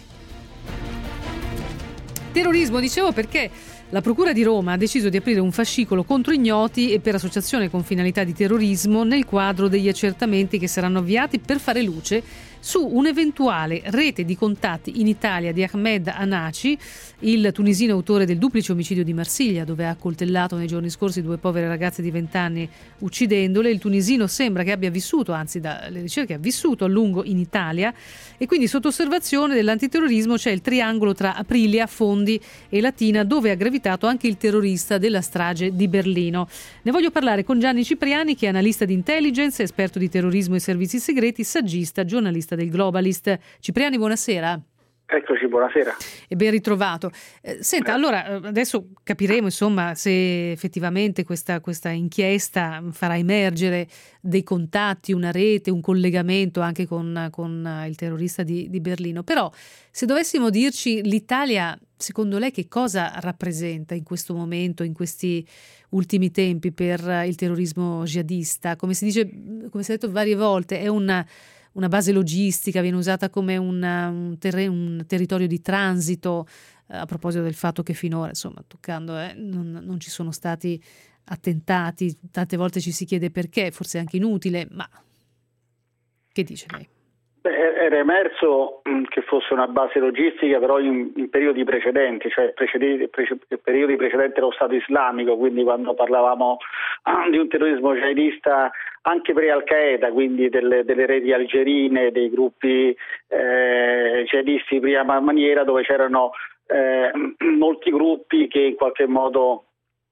S3: Terrorismo, dicevo, perché la Procura di Roma ha deciso di aprire un fascicolo contro ignoti e per associazione con finalità di terrorismo nel quadro degli accertamenti che saranno avviati per fare luce su un'eventuale rete di contatti in Italia di Ahmed Anaci, il tunisino autore del duplice omicidio di Marsiglia, dove ha accoltellato nei giorni scorsi 2 povere ragazze di 20 anni uccidendole. Il tunisino sembra che abbia vissuto, anzi dalle ricerche ha vissuto a lungo in Italia, e quindi sotto osservazione dell'antiterrorismo c'è il triangolo tra Aprilia, Fondi e Latina, dove ha gravitato anche il terrorista della strage di Berlino. Ne voglio parlare con Gianni Cipriani, che è analista di intelligence, esperto di terrorismo e servizi segreti, saggista, giornalista del Globalist. Cipriani, buonasera.
S17: Eccoci, buonasera.
S3: E ben ritrovato. Senta, allora adesso capiremo insomma se effettivamente questa inchiesta farà emergere dei contatti, una rete, un collegamento anche con il terrorista di Berlino. Però se dovessimo dirci l'Italia, secondo lei che cosa rappresenta in questo momento, in questi ultimi tempi, per il terrorismo jihadista? Come si dice, come si è detto varie volte, è una base logistica, viene usata come un territorio di transito, a proposito del fatto che finora, insomma, toccando, non ci sono stati attentati. Tante volte ci si chiede perché, forse è anche inutile, ma che dice lei?
S17: Era emerso che fosse una base logistica, però in periodi precedenti, cioè periodi precedenti allo Stato islamico, quindi quando parlavamo di un terrorismo jihadista anche pre-Al-Qaeda, quindi delle reti algerine, dei gruppi jihadisti di prima maniera, dove c'erano molti gruppi che in qualche modo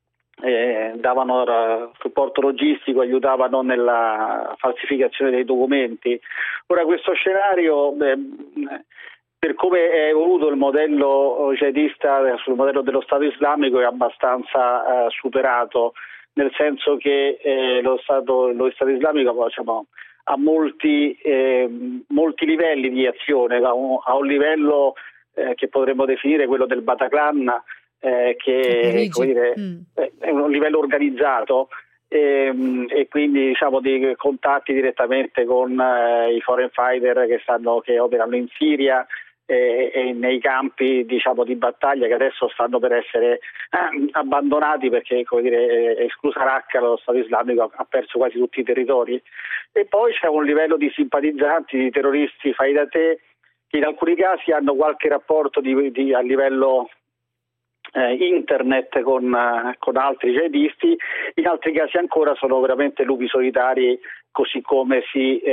S17: davano supporto logistico, aiutavano nella falsificazione dei documenti. Ora questo scenario, per come è evoluto il modello jihadista sul modello dello Stato islamico, è abbastanza superato, nel senso che lo Stato islamico, diciamo, ha molti livelli di azione, ha un livello che potremmo definire quello del Bataclan, che come dire, è un livello organizzato, e quindi diciamo di contatti direttamente con i foreign fighter che operano in Siria, e nei campi, diciamo, di battaglia che adesso stanno per essere abbandonati perché, come dire, esclusa Raqqa, lo Stato islamico ha perso quasi tutti i territori. E poi c'è un livello di simpatizzanti, di terroristi fai da te, che in alcuni casi hanno qualche rapporto a livello internet con altri jihadisti, in altri casi ancora sono veramente lupi solitari, così come si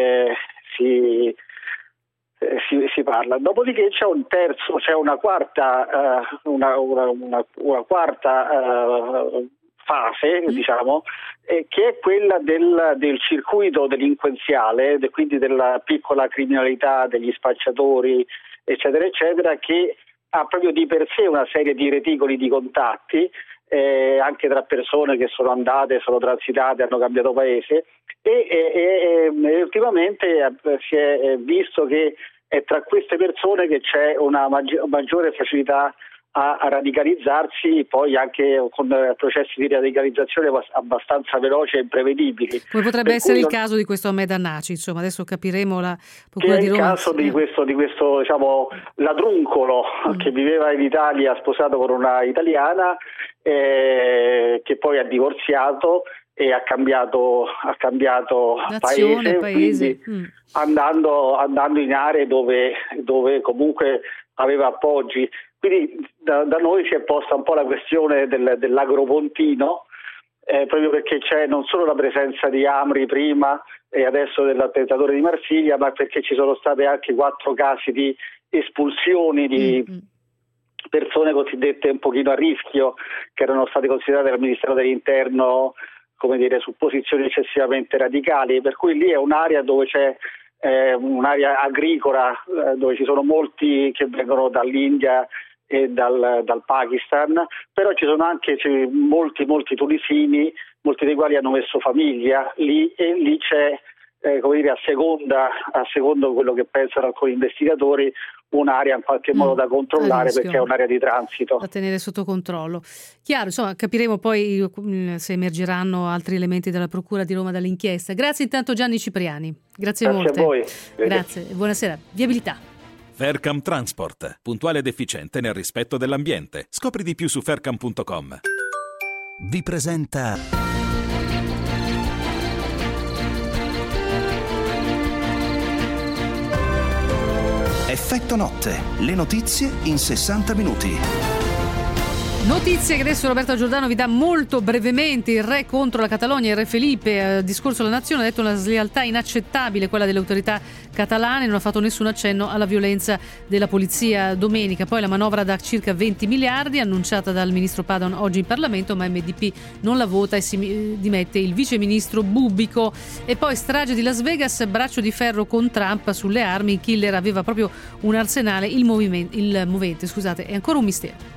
S17: parla. Dopodiché c'è una quarta fase, diciamo, che è quella del circuito delinquenziale, quindi della piccola criminalità, degli spacciatori, eccetera, eccetera, che ha proprio di per sé una serie di reticoli di contatti, anche tra persone che sono andate, sono transitate, hanno cambiato paese, e ultimamente si è visto che è tra queste persone che c'è una maggiore facilità a radicalizzarsi, poi anche con processi di radicalizzazione abbastanza veloci e imprevedibili.
S3: Come potrebbe essere il caso di questo Ahmed Hannaci, insomma, adesso capiremo la Procura di Roma.
S17: Che è il caso di questo diciamo ladruncolo che viveva in Italia sposato con una italiana, che poi ha divorziato e ha cambiato paese. Andando in aree dove comunque aveva appoggi. Quindi da noi si è posta un po' la questione dell'agropontino, proprio perché c'è non solo la presenza di Amri prima e adesso dell'attentatore di Marsiglia, ma perché ci sono state anche 4 casi di espulsioni di persone cosiddette un pochino a rischio, che erano state considerate dal Ministero dell'Interno, come dire, su posizioni eccessivamente radicali, per cui lì è un'area dove c'è un'area agricola, dove ci sono molti che vengono dall'India e dal Pakistan, però ci sono anche molti tunisini, molti dei quali hanno messo famiglia lì, e lì c'è, come dire, a secondo quello che pensano alcuni investigatori, un'area in qualche modo da controllare, perché è un'area di transito
S3: da tenere sotto controllo. Chiaro, insomma, capiremo poi se emergeranno altri elementi della Procura di Roma dall'inchiesta. Grazie intanto Gianni Cipriani, grazie molte.
S17: A voi.
S3: Grazie, buonasera. Viabilità.
S18: Faircam Transport, puntuale ed efficiente nel rispetto dell'ambiente. Scopri di più su faircam.com.
S1: Vi presenta Effetto Notte, le notizie in 60 minuti.
S3: Notizie che adesso Roberto Giordano vi dà molto brevemente. Il re contro la Catalogna, il re Felipe, discorso alla nazione, ha detto una slealtà inaccettabile quella delle autorità catalane, non ha fatto nessun accenno alla violenza della polizia domenica. Poi la manovra da circa 20 miliardi annunciata dal ministro Padoan oggi in Parlamento, ma MDP non la vota e si dimette il vice ministro Bubbico. E poi strage di Las Vegas, braccio di ferro con Trump sulle armi, il killer aveva proprio un arsenale, il movente è ancora un mistero.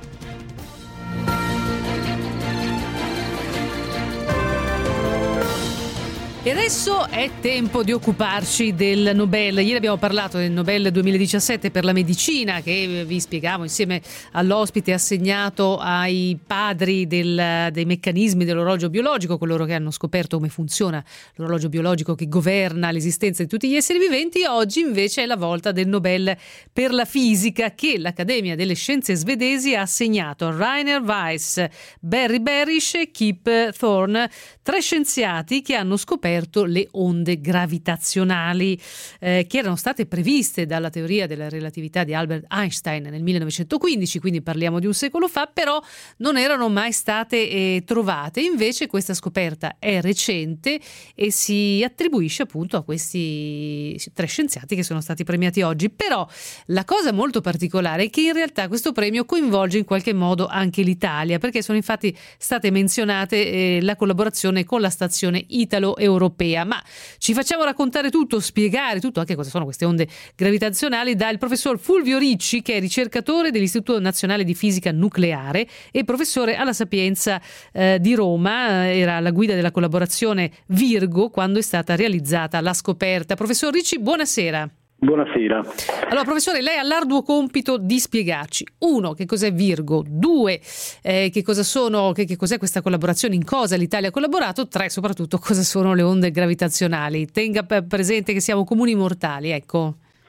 S3: E adesso è tempo di occuparci del Nobel. Ieri abbiamo parlato del Nobel 2017 per la medicina, che vi spiegavo insieme all'ospite assegnato ai padri dei meccanismi dell'orologio biologico, coloro che hanno scoperto come funziona l'orologio biologico che governa l'esistenza di tutti gli esseri viventi. Oggi invece è la volta del Nobel per la fisica, che l'Accademia delle Scienze svedesi ha assegnato a Rainer Weiss, Barry Barish e Kip Thorne, 3 scienziati che hanno scoperto le onde gravitazionali che erano state previste dalla teoria della relatività di Albert Einstein nel 1915, quindi parliamo di un secolo fa, però non erano mai state trovate. Invece questa scoperta è recente e si attribuisce appunto a questi 3 scienziati che sono stati premiati oggi. Però la cosa molto particolare è che in realtà questo premio coinvolge in qualche modo anche l'Italia, perché sono infatti state menzionate la collaborazione con la stazione italo-europea. Ma ci facciamo raccontare tutto, spiegare tutto, anche cosa sono queste onde gravitazionali, dal professor Fulvio Ricci, che è ricercatore dell'Istituto Nazionale di Fisica Nucleare e professore alla Sapienza di Roma. Era alla guida della collaborazione Virgo quando è stata realizzata la scoperta. Professor Ricci, buonasera.
S19: Buonasera.
S3: Allora, professore, lei ha l'arduo compito di spiegarci: 1, che cos'è Virgo; 2, che cos'è questa collaborazione, in cosa l'Italia ha collaborato; 3, soprattutto, cosa sono le onde gravitazionali. Tenga presente che siamo comuni mortali, ecco.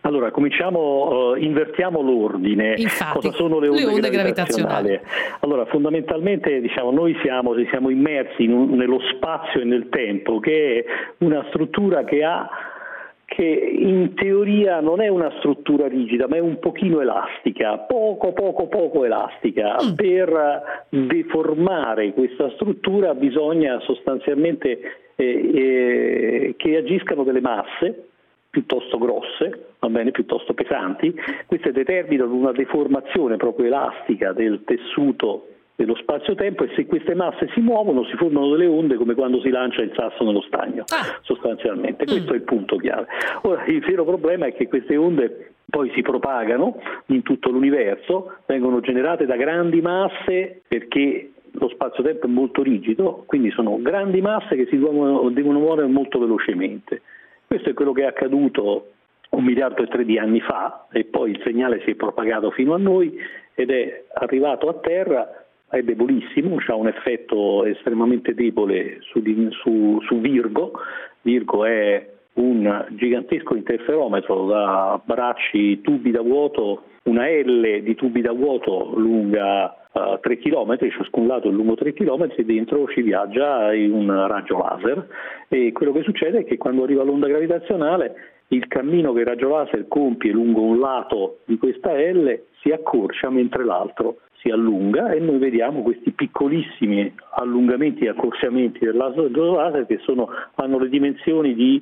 S19: Allora, invertiamo l'ordine.
S3: Infatti,
S19: cosa sono le onde gravitazionali? Allora, fondamentalmente noi siamo immersi nello spazio e nel tempo, che è una struttura che in teoria non è una struttura rigida, ma è un pochino elastica, poco elastica. Per deformare questa struttura bisogna sostanzialmente che agiscano delle masse piuttosto grosse, piuttosto pesanti. Queste determinano una deformazione proprio elastica del tessuto dello spazio-tempo, e se queste masse si muovono si formano delle onde, come quando si lancia il sasso nello stagno, sostanzialmente. Questo è il punto chiave. Ora, il vero problema è che queste onde poi si propagano in tutto l'universo, vengono generate da grandi masse, perché lo spazio-tempo è molto rigido, quindi sono grandi masse che si devono muovere molto velocemente. Questo è quello che è accaduto 1,3 miliardi di anni fa, e poi il segnale si è propagato fino a noi ed è arrivato a terra. È debolissimo, ha un effetto estremamente debole su Virgo. Virgo è un gigantesco interferometro da bracci, tubi da vuoto, una L di tubi da vuoto lunga 3 km, ciascun lato è lungo 3 km, e dentro ci viaggia un raggio laser, e quello che succede è che quando arriva l'onda gravitazionale il cammino che il raggio laser compie lungo un lato di questa L si accorcia mentre l'altro si allunga, e noi vediamo questi piccolissimi allungamenti e accorciamenti del laser che hanno le dimensioni di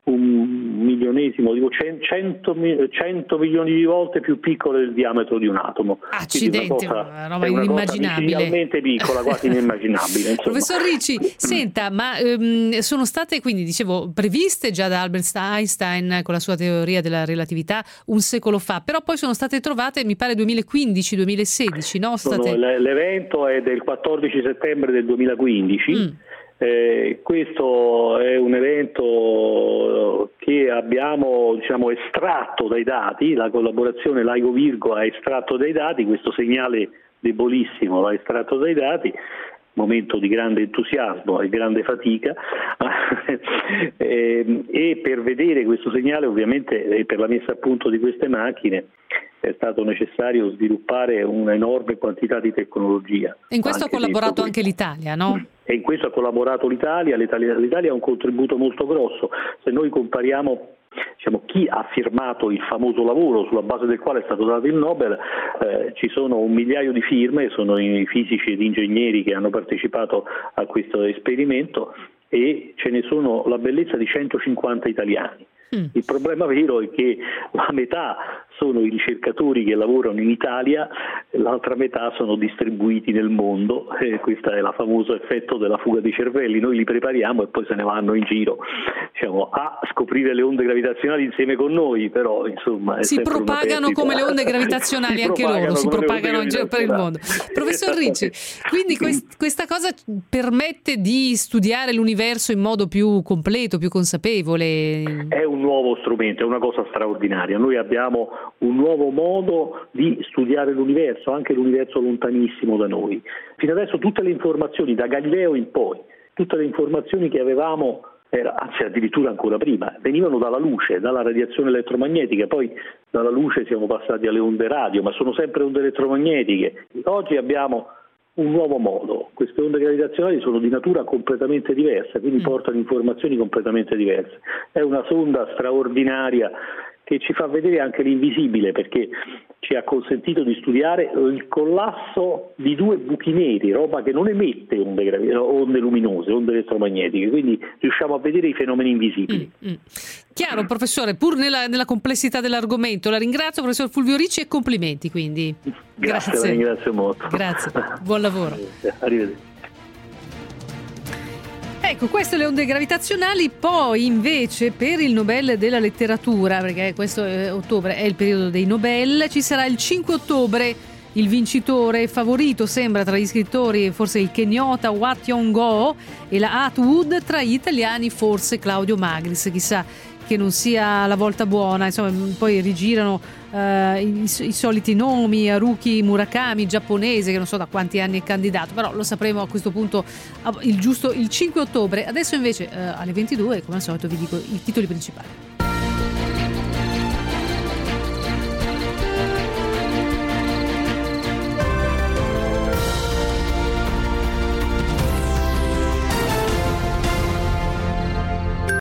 S19: 100 milioni di volte più piccole del diametro di un atomo.
S3: Accidenti, una roba inimmaginabile.
S19: Realmente piccola, quasi inimmaginabile.
S3: Professor Ricci, senta, ma sono state, quindi dicevo, previste già da Albert Einstein con la sua teoria della relatività un secolo fa, però poi sono state trovate, mi pare 2015-2016, no?
S19: L'evento è del 14 settembre del 2015. Questo è un evento che abbiamo estratto dai dati, la collaborazione LIGO-Virgo ha estratto dai dati, questo segnale debolissimo l'ha estratto dai dati, momento di grande entusiasmo e grande fatica e per vedere questo segnale, ovviamente, e per la messa a punto di queste macchine è stato necessario sviluppare un'enorme quantità di tecnologia.
S3: E in questo ha collaborato anche l'Italia, no?
S19: E in questo ha collaborato l'Italia ha un contributo molto grosso. Se noi compariamo chi ha firmato il famoso lavoro sulla base del quale è stato dato il Nobel, ci sono 1 migliaio di firme, sono i fisici ed ingegneri che hanno partecipato a questo esperimento, e ce ne sono la bellezza di 150 italiani. Il problema vero è che la metà sono i ricercatori che lavorano in Italia, l'altra metà sono distribuiti nel mondo, e questo è il famoso effetto della fuga dei cervelli. Noi li prepariamo e poi se ne vanno in giro a scoprire le onde gravitazionali insieme con noi, però insomma
S3: si propagano come le onde gravitazionali, anche loro si propagano in giro per il mondo. Professor Ricci, quindi questa cosa permette di studiare l'universo in modo più completo, più consapevole?
S19: È un nuovo strumento, è una cosa straordinaria. Noi abbiamo un nuovo modo di studiare l'universo, anche l'universo lontanissimo da noi. Fino adesso tutte le informazioni, da Galileo in poi, tutte le informazioni che avevamo, anzi addirittura ancora prima, venivano dalla luce, dalla radiazione elettromagnetica, poi dalla luce siamo passati alle onde radio, ma sono sempre onde elettromagnetiche. Oggi abbiamo un nuovo modo, queste onde gravitazionali sono di natura completamente diversa, quindi portano informazioni completamente diverse. È una sonda straordinaria che ci fa vedere anche l'invisibile, perché ci ha consentito di studiare il collasso di 2 buchi neri, roba che non emette onde luminose, onde elettromagnetiche, quindi riusciamo a vedere i fenomeni invisibili.
S3: Chiaro, professore, pur nella complessità dell'argomento. La ringrazio, professor Fulvio Ricci, e complimenti quindi.
S19: Grazie. La ringrazio molto.
S3: Grazie, buon lavoro.
S19: Arrivederci.
S3: Ecco, queste le onde gravitazionali. Poi invece per il Nobel della letteratura, perché questo ottobre è il periodo dei Nobel, ci sarà il 5 ottobre il vincitore favorito sembra tra gli scrittori forse il kenyota Wa Thiong'o e la Atwood, tra gli italiani forse Claudio Magris, chissà che non sia la volta buona, insomma poi rigirano i soliti nomi, Haruki Murakami, giapponese, che non so da quanti anni è candidato, però lo sapremo a questo punto il 5 ottobre. Adesso invece alle 22, come al solito, vi dico i titoli principali.